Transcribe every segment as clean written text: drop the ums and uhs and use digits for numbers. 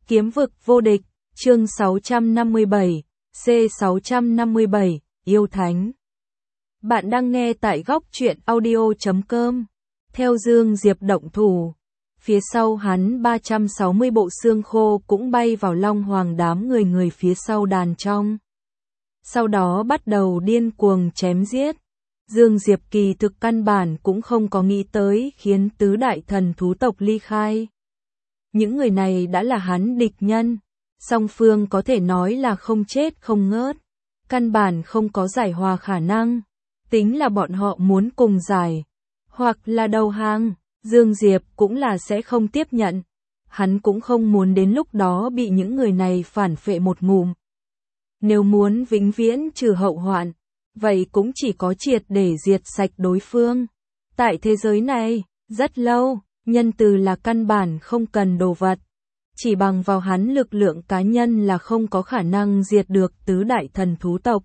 Kiếm vực vô địch, chương 657, C657, yêu thánh. Bạn đang nghe tại góc truyện audio.com. Theo Dương Diệp động thủ, phía sau hắn 360 bộ xương khô cũng bay vào Long Hoàng đám người phía sau đàn trong. Sau đó bắt đầu điên cuồng chém giết. Dương Diệp kỳ thực căn bản cũng không có nghĩ tới khiến tứ đại thần thú tộc ly khai. Những người này đã là hắn địch nhân, song phương có thể nói là không chết không ngớt, căn bản không có giải hòa khả năng, tính là bọn họ muốn cùng giải, hoặc là đầu hàng, Dương Diệp cũng là sẽ không tiếp nhận, hắn cũng không muốn đến lúc đó bị những người này phản phệ một ngụm. Nếu muốn vĩnh viễn trừ hậu hoạn, vậy cũng chỉ có triệt để diệt sạch đối phương. Tại thế giới này, rất lâu, nhân từ là căn bản không cần đồ vật. Chỉ bằng vào hắn lực lượng cá nhân là không có khả năng diệt được tứ đại thần thú tộc.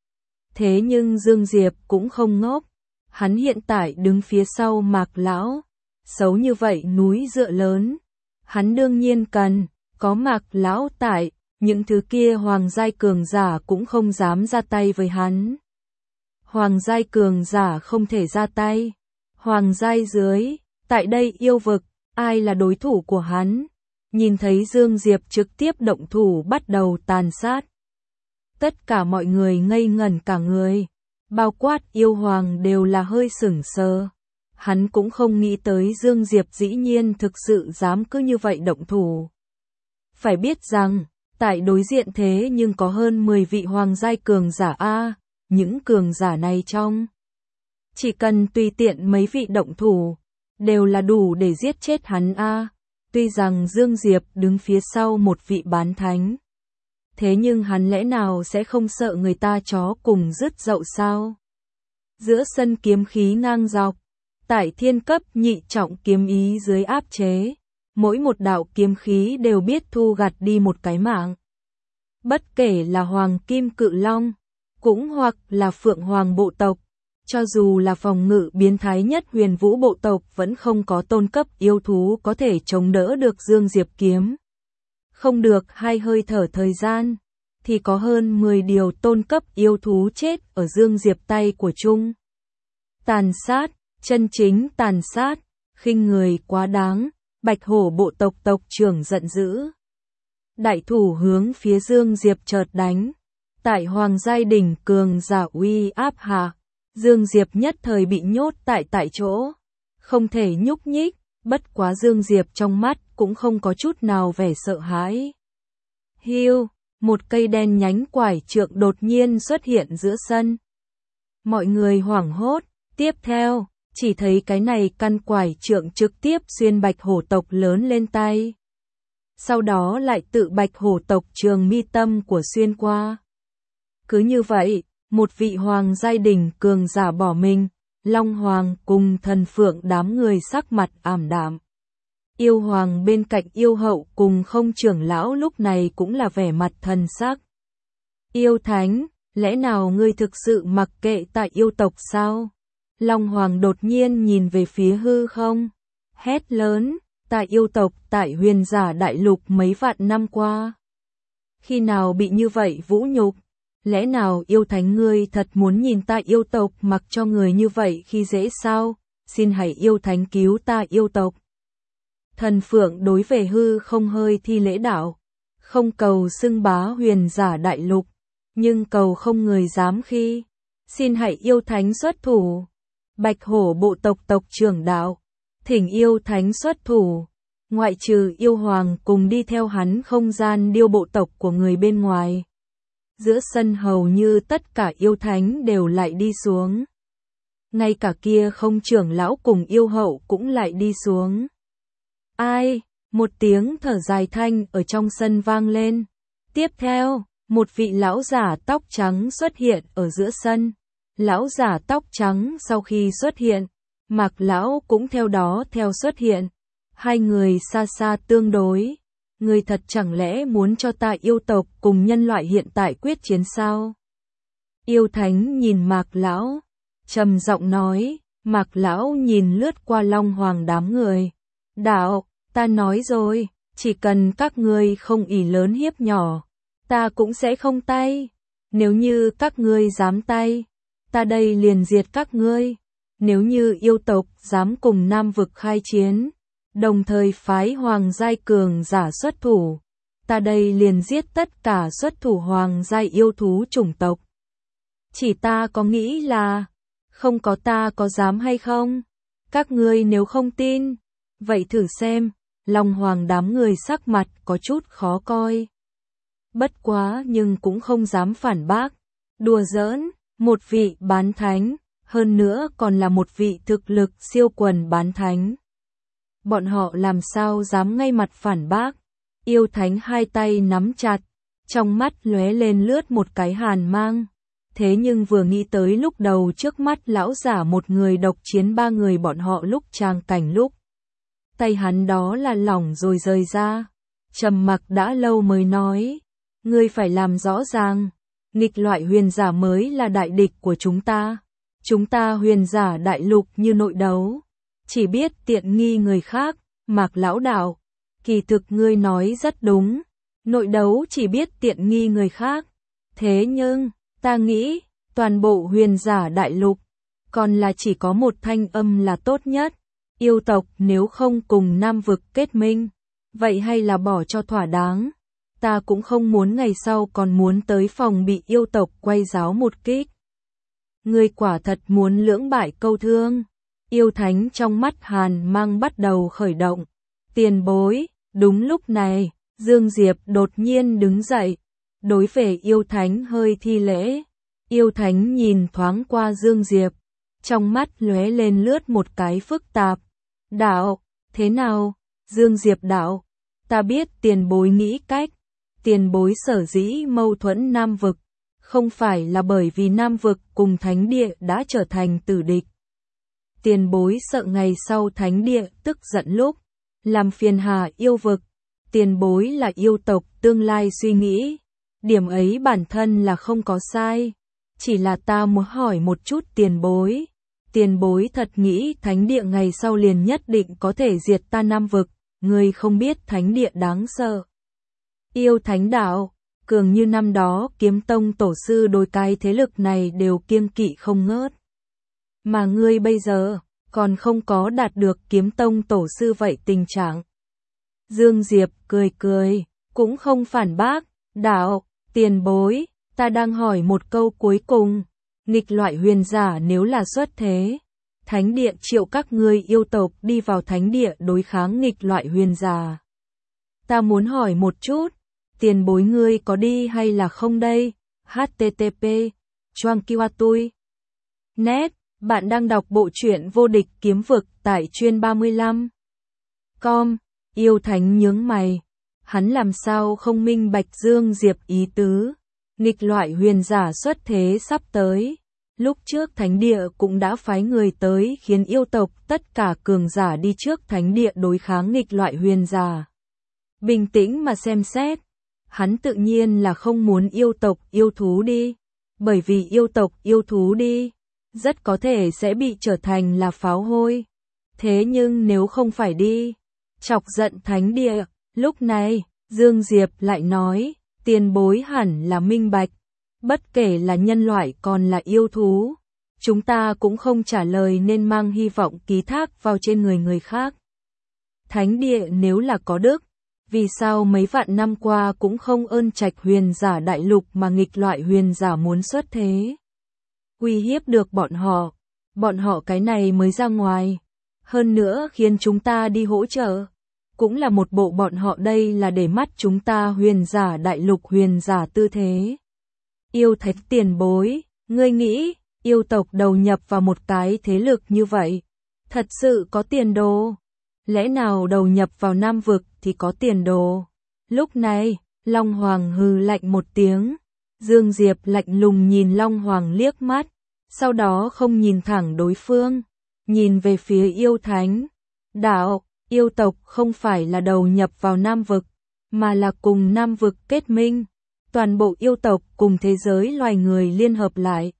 Thế nhưng Dương Diệp cũng không ngốc. Hắn hiện tại đứng phía sau Mạc Lão. Xấu như vậy núi dựa lớn. Hắn đương nhiên cần, có Mạc Lão tại, những thứ kia hoàng giai cường giả cũng không dám ra tay với hắn. Hoàng giai cường giả không thể ra tay. Hoàng giai dưới, tại đây yêu vực, ai là đối thủ của hắn? Nhìn thấy Dương Diệp trực tiếp động thủ bắt đầu tàn sát. Tất cả mọi người ngây ngẩn cả người, bao quát yêu hoàng đều là hơi sửng sờ. Hắn cũng không nghĩ tới Dương Diệp dĩ nhiên thực sự dám cứ như vậy động thủ. Phải biết rằng, tại đối diện thế nhưng có hơn 10 vị hoàng giai cường giả A, những cường giả này trong. Chỉ cần tùy tiện mấy vị động thủ, đều là đủ để giết chết hắn A. Tuy rằng Dương Diệp đứng phía sau một vị bán thánh. Thế nhưng hắn lẽ nào sẽ không sợ người ta chó cùng rứt dậu sao? Giữa sân kiếm khí ngang dọc, tại thiên cấp nhị trọng kiếm ý dưới áp chế, mỗi một đạo kiếm khí đều biết thu gặt đi một cái mạng. Bất kể là Hoàng Kim Cự Long, cũng hoặc là Phượng Hoàng bộ tộc, cho dù là phòng ngự biến thái nhất Huyền Vũ bộ tộc vẫn không có tôn cấp yêu thú có thể chống đỡ được Dương Diệp kiếm. Không được hai hơi thở thời gian, thì có hơn 10 điều tôn cấp yêu thú chết ở Dương Diệp tay của Trung. Tàn sát, chân chính tàn sát, khinh người quá đáng, Bạch Hổ bộ tộc tộc trưởng giận dữ. Đại thủ hướng phía Dương Diệp chợt đánh, tại Hoàng giai đỉnh cường giả uy áp hạ. Dương Diệp nhất thời bị nhốt tại chỗ, không thể nhúc nhích, bất quá Dương Diệp trong mắt cũng không có chút nào vẻ sợ hãi. Hiu, một cây đen nhánh quải trượng đột nhiên xuất hiện giữa sân. Mọi người hoảng hốt, tiếp theo, chỉ thấy cái này căn quải trượng trực tiếp xuyên Bạch Hổ tộc lớn lên tay. Sau đó lại tự Bạch Hổ tộc trường mi tâm của xuyên qua. Cứ như vậy, một vị hoàng giai đỉnh cường giả bỏ mình, Long Hoàng cùng Thần Phượng đám người sắc mặt ảm đạm. Yêu hoàng bên cạnh yêu hậu cùng không trưởng lão lúc này cũng là vẻ mặt thần sắc. Yêu thánh, lẽ nào ngươi thực sự mặc kệ tại yêu tộc sao? Long Hoàng đột nhiên nhìn về phía hư không, hét lớn, tại yêu tộc tại Huyền Giả Đại Lục mấy vạn năm qua. Khi nào bị như vậy vũ nhục? Lẽ nào yêu thánh ngươi thật muốn nhìn ta yêu tộc mặc cho người như vậy khi dễ sao? Xin hãy yêu thánh cứu ta yêu tộc. Thần Phượng đối về hư không hơi thi lễ đạo, không cầu xưng bá Huyền Giả Đại Lục, nhưng cầu không người dám khi. Xin hãy yêu thánh xuất thủ. Bạch Hổ bộ tộc tộc trưởng đạo, thỉnh yêu thánh xuất thủ. Ngoại trừ yêu hoàng cùng đi theo hắn không gian điêu bộ tộc của người bên ngoài. Giữa sân hầu như tất cả yêu thánh đều lại đi xuống. Ngay cả kia không trưởng lão cùng yêu hậu cũng lại đi xuống. Ai? Một tiếng thở dài thanh ở trong sân vang lên. Tiếp theo, một vị lão giả tóc trắng xuất hiện ở giữa sân. Lão giả tóc trắng sau khi xuất hiện, Mạc Lão cũng theo đó theo xuất hiện. Hai người xa xa tương đối. Người thật chẳng lẽ muốn cho ta yêu tộc cùng nhân loại hiện tại quyết chiến sao? Yêu thánh nhìn Mạc Lão, trầm giọng nói. Mạc Lão nhìn lướt qua Long Hoàng đám người. Đạo, ta nói rồi, Chỉ cần các ngươi không ỷ lớn hiếp nhỏ, ta cũng sẽ không tay. Nếu như các ngươi dám tay, ta đây liền diệt các ngươi. Nếu như yêu tộc dám cùng Nam vực khai chiến, đồng thời phái hoàng giai cường giả xuất thủ, ta đây liền giết tất cả xuất thủ hoàng giai yêu thú chủng tộc. Chỉ ta có nghĩ là, không có ta có dám hay không? Các ngươi nếu không tin, vậy thử xem. Long Hoàng đám người sắc mặt có chút khó coi. Bất quá nhưng cũng không dám phản bác. Đùa giỡn, một vị bán thánh, hơn nữa còn là một vị thực lực siêu quần bán thánh. Bọn họ làm sao dám ngay mặt phản bác. Yêu thánh hai tay nắm chặt, trong mắt lóe lên lướt một cái hàn mang. Thế nhưng vừa nghĩ tới lúc đầu trước mắt lão giả một người độc chiến ba người bọn họ lúc trang cảnh lúc. Tay hắn đó là lỏng rồi rời ra. Trầm mặc đã lâu mới nói. Ngươi phải làm rõ ràng. Nghịch loại huyền giả mới là đại địch của chúng ta. Chúng ta huyền giả đại lục như nội đấu. Chỉ biết tiện nghi người khác. Mạc lão đạo. Kỳ thực ngươi nói rất đúng. Nội đấu chỉ biết tiện nghi người khác. Thế nhưng, ta nghĩ, toàn bộ huyền giả đại lục. Còn là chỉ có một thanh âm là tốt nhất. Yêu tộc nếu không cùng Nam vực kết minh, vậy hay là bỏ cho thỏa đáng. Ta cũng không muốn ngày sau còn muốn tới phòng bị yêu tộc quay giáo một kích. Ngươi quả thật muốn lưỡng bại câu thương. Yêu thánh trong mắt hàn mang bắt đầu khởi động. Tiền bối, đúng lúc này, Dương Diệp đột nhiên đứng dậy. Đối về yêu thánh hơi thi lễ. Yêu thánh nhìn thoáng qua Dương Diệp. Trong mắt lóe lên lướt một cái phức tạp. Đạo, thế nào? Dương Diệp đạo, ta biết tiền bối nghĩ cách. Tiền bối sở dĩ mâu thuẫn Nam vực, không phải là bởi vì Nam vực cùng Thánh địa đã trở thành tử địch. Tiền bối sợ ngày sau Thánh địa tức giận lúc, làm phiền hà yêu vực. Tiền bối là yêu tộc tương lai suy nghĩ. Điểm ấy bản thân là không có sai. Chỉ là ta muốn hỏi một chút tiền bối. Tiền bối thật nghĩ Thánh địa ngày sau liền nhất định có thể diệt ta Nam vực, người không biết Thánh địa đáng sợ. Yêu thánh đạo, cường như năm đó kiếm tông tổ sư đối cái thế lực này đều kiêng kỵ không ngớt. Mà ngươi bây giờ, còn không có đạt được kiếm tông tổ sư vậy tình trạng. Dương Diệp cười cười, cũng không phản bác, đạo, tiền bối, ta đang hỏi một câu cuối cùng. Nghịch loại huyền giả nếu là xuất thế, Thánh địa triệu các ngươi yêu tộc đi vào Thánh địa đối kháng nghịch loại huyền giả. Ta muốn hỏi một chút, tiền bối ngươi có đi hay là không đây? http choang kiwa tui net, bạn đang đọc bộ truyện Vô địch kiếm vực tại chuyên 35. Com, yêu thánh nhướng mày, hắn làm sao không minh bạch Dương Diệp ý tứ, nghịch loại huyền giả xuất thế sắp tới. Lúc trước Thánh địa cũng đã phái người tới khiến yêu tộc tất cả cường giả đi trước Thánh địa đối kháng nghịch loại huyền giả. Bình tĩnh mà xem xét, hắn tự nhiên là không muốn yêu tộc yêu thú đi, bởi vì yêu tộc yêu thú đi, rất có thể sẽ bị trở thành là pháo hôi. Thế nhưng nếu không phải đi, chọc giận Thánh địa, lúc này, Dương Diệp lại nói, tiền bối hẳn là minh bạch. Bất kể là nhân loại còn là yêu thú, chúng ta cũng không trả lời nên mang hy vọng ký thác vào trên người người khác. Thánh địa nếu là có đức, vì sao mấy vạn năm qua cũng không ơn trạch huyền giả đại lục mà nghịch loại huyền giả muốn xuất thế? Uy hiếp được bọn họ cái này mới ra ngoài. Hơn nữa khiến chúng ta đi hỗ trợ, cũng là một bộ bọn họ đây là để mắt chúng ta huyền giả đại lục huyền giả tư thế. Yêu thánh tiền bối, ngươi nghĩ, yêu tộc đầu nhập vào một cái thế lực như vậy, thật sự có tiền đồ? Lẽ nào đầu nhập vào Nam vực thì có tiền đồ? Lúc này, Long Hoàng hừ lạnh một tiếng, Dương Diệp lạnh lùng nhìn Long Hoàng liếc mắt, sau đó không nhìn thẳng đối phương, nhìn về phía yêu thánh. Đạo, yêu tộc không phải là đầu nhập vào Nam vực, mà là cùng Nam vực kết minh. Toàn bộ yêu tộc cùng thế giới loài người liên hợp lại.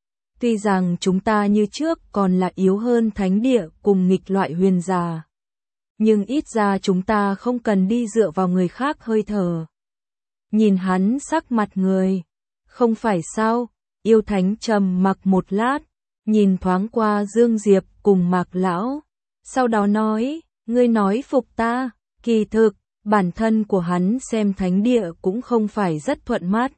Tuy rằng chúng ta như trước còn là yếu hơn Thánh địa cùng nghịch loại huyền giả. nhưng ít ra chúng ta không cần đi dựa vào người khác hơi thở. Nhìn hắn sắc mặt người. Không phải sao? Yêu Thánh trầm mặc một lát, nhìn thoáng qua Dương Diệp cùng Mạc Lão. Sau đó nói, ngươi nói phục ta, kỳ thực, bản thân của hắn xem thánh địa cũng không phải rất thuận mắt.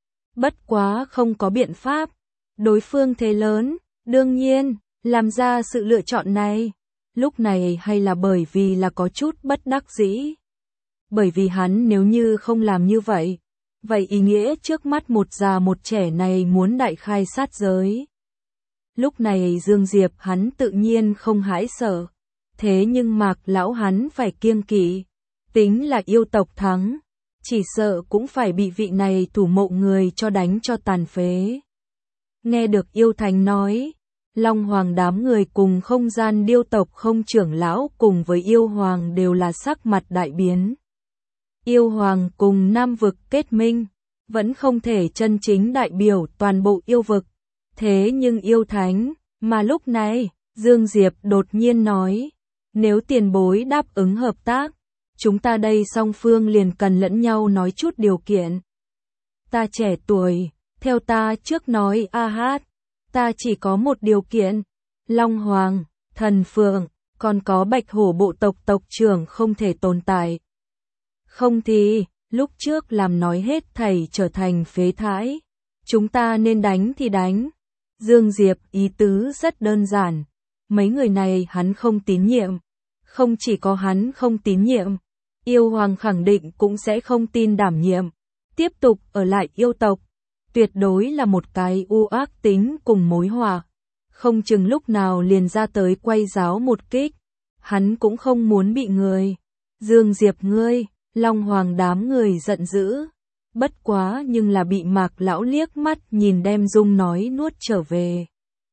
Bất quá không có biện pháp, đối phương thế lớn, đương nhiên, làm ra sự lựa chọn này. Lúc này hay là bởi vì là có chút bất đắc dĩ. Bởi vì hắn nếu như không làm như vậy, vậy ý nghĩa trước mắt một già một trẻ này muốn đại khai sát giới. Lúc này Dương Diệp hắn tự nhiên không hãi sợ, thế nhưng Mạc Lão hắn phải kiêng kỵ, tính là yêu tộc thắng, chỉ sợ cũng phải bị vị này thủ mộ người cho đánh cho tàn phế. Nghe được Yêu Thánh nói, Long Hoàng đám người cùng không gian điêu tộc không trưởng lão cùng với Yêu Hoàng đều là sắc mặt đại biến. Yêu Hoàng cùng Nam vực kết minh, vẫn không thể chân chính đại biểu toàn bộ yêu vực. Thế nhưng Yêu Thánh, mà lúc này, Dương Diệp đột nhiên nói, nếu tiền bối đáp ứng hợp tác, chúng ta đây song phương liền cần lẫn nhau nói chút điều kiện. Ta trẻ tuổi, theo ta trước nói a hát, ta chỉ có một điều kiện, Long Hoàng, Thần Phượng, còn có Bạch Hổ bộ tộc tộc trưởng không thể tồn tại. Không thì, lúc trước làm nói hết thảy trở thành phế thải. Chúng ta nên đánh thì đánh. Dương Diệp ý tứ rất đơn giản. Mấy người này hắn không tín nhiệm. Không chỉ có hắn không tín nhiệm, Yêu Hoàng khẳng định cũng sẽ không tin đảm nhiệm. Tiếp tục ở lại yêu tộc. Tuyệt đối là một cái u ác tính cùng mối họa. Không chừng lúc nào liền ra tới quay giáo một kích. Hắn cũng không muốn bị người. Dương Diệp ngươi. Long Hoàng đám người giận dữ, bất quá nhưng là bị Mạc Lão liếc mắt nhìn đem dung nói nuốt trở về.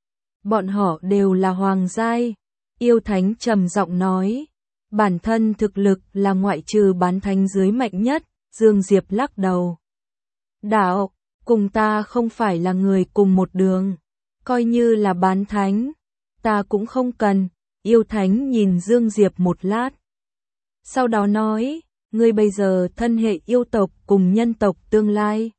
Bọn họ đều là hoàng giai, Yêu Thánh trầm giọng nói, bản thân thực lực là ngoại trừ bán thánh dưới mạnh nhất, Dương Diệp lắc đầu. Đạo, cùng ta không phải là người cùng một đường, coi như là bán thánh, ta cũng không cần, Yêu Thánh nhìn Dương Diệp một lát. Sau đó nói, ngươi bây giờ thân hệ yêu tộc cùng nhân tộc tương lai.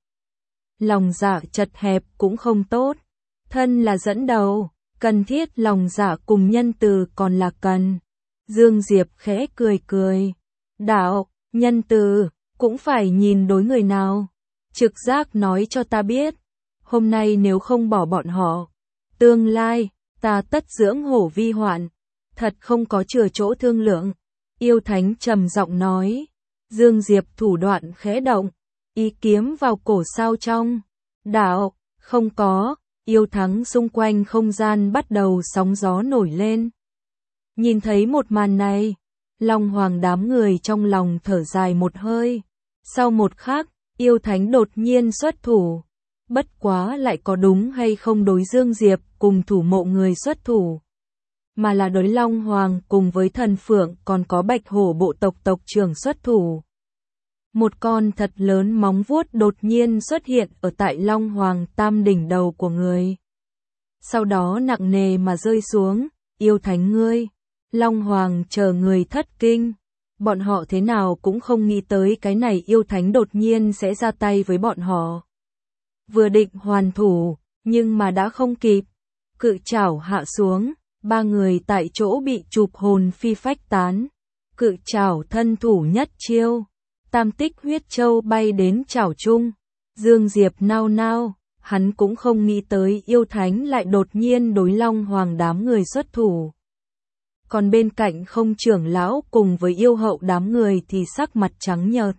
Lòng dạ chật hẹp cũng không tốt. Thân là dẫn đầu, cần thiết lòng dạ cùng nhân từ còn là cần. Dương Diệp khẽ cười cười. Đạo, nhân từ, cũng phải nhìn đối người nào. Trực giác nói cho ta biết. Hôm nay nếu không bỏ bọn họ, tương lai, ta tất dưỡng hổ vi hoạn. Thật không có chừa chỗ thương lượng. Yêu Thánh trầm giọng nói. Dương Diệp thủ đoạn khẽ động, ý kiếm vào cổ sao trong. Đạo, không có, Yêu Thắng xung quanh không gian bắt đầu sóng gió nổi lên. Nhìn thấy một màn này, Long Hoàng đám người trong lòng thở dài một hơi. Sau một khắc, Yêu Thánh đột nhiên xuất thủ. Bất quá lại có đúng hay không đối Dương Diệp cùng thủ mộ người xuất thủ. Mà là đối Long Hoàng cùng với Thần Phượng còn có Bạch Hổ bộ tộc tộc trưởng xuất thủ. Một con thật lớn móng vuốt đột nhiên xuất hiện ở tại Long Hoàng tam đỉnh đầu của người. Sau đó nặng nề mà rơi xuống, Yêu Thánh ngươi. Long Hoàng chờ người thất kinh. Bọn họ thế nào cũng không nghĩ tới cái này Yêu Thánh đột nhiên sẽ ra tay với bọn họ. Vừa định hoàn thủ, nhưng mà đã không kịp. Cự chảo hạ xuống. Ba người tại chỗ bị chụp hồn phi phách tán. Cự chảo thân thủ nhất chiêu. Tam tích huyết châu bay đến chảo chung. Dương Diệp nao nao. Hắn cũng không nghĩ tới Yêu Thánh lại đột nhiên đối Long Hoàng đám người xuất thủ. Còn bên cạnh không trưởng lão cùng với yêu hậu đám người thì sắc mặt trắng nhợt.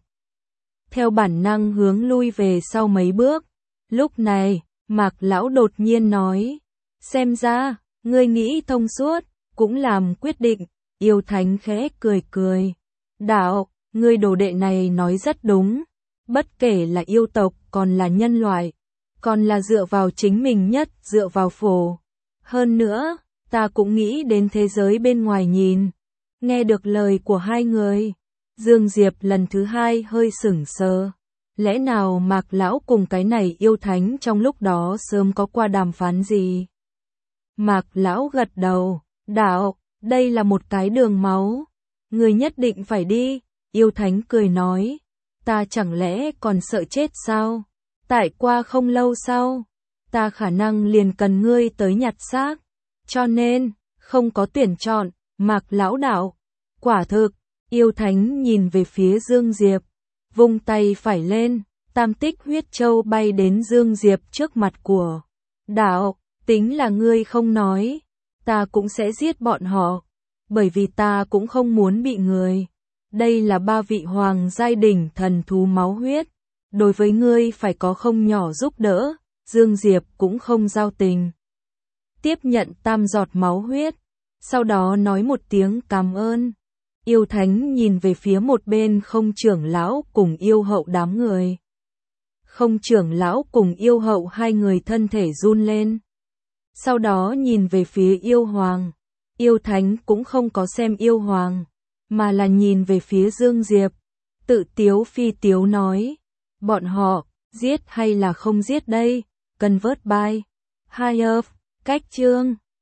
Theo bản năng hướng lui về sau mấy bước. Lúc này, Mạc Lão đột nhiên nói. Xem ra, ngươi nghĩ thông suốt, cũng làm quyết định. Yêu Thánh khẽ cười cười. Đạo, ngươi đồ đệ này nói rất đúng. Bất kể là yêu tộc còn là nhân loại. Còn là dựa vào chính mình nhất, dựa vào phổ. Hơn nữa, ta cũng nghĩ đến thế giới bên ngoài nhìn. Nghe được lời của hai người. Dương Diệp lần thứ hai hơi sửng sờ. Lẽ nào Mạc Lão cùng cái này Yêu Thánh trong lúc đó sớm có qua đàm phán gì? Mạc Lão gật đầu, đạo, đây là một cái đường máu. Ngươi nhất định phải đi, yêu thánh cười nói. Ta chẳng lẽ còn sợ chết sao? Tại qua không lâu sau, ta khả năng liền cần ngươi tới nhặt xác. Cho nên, không có tuyển chọn, Mạc lão đạo. Quả thực, yêu thánh nhìn về phía Dương Diệp, vung tay phải lên, tam tích huyết châu bay đến Dương Diệp trước mặt của đạo. Tính là ngươi không nói, ta cũng sẽ giết bọn họ, bởi vì ta cũng không muốn bị người. Đây là 3 vị hoàng giai đỉnh thần thú máu huyết, đối với ngươi phải có không nhỏ giúp đỡ. Dương Diệp cũng không giao tình, tiếp nhận tam giọt máu huyết, sau đó nói một tiếng cảm ơn. Yêu thánh nhìn về phía một bên Không trưởng lão cùng yêu hậu đám người. Không trưởng lão cùng yêu hậu hai người thân thể run lên. Sau đó nhìn về phía yêu hoàng. Yêu thánh cũng không có xem yêu hoàng, mà là nhìn về phía Dương Diệp. Tự tiếu phi tiếu nói, bọn họ, giết hay là không giết đây? Convert by High Up, cách chương.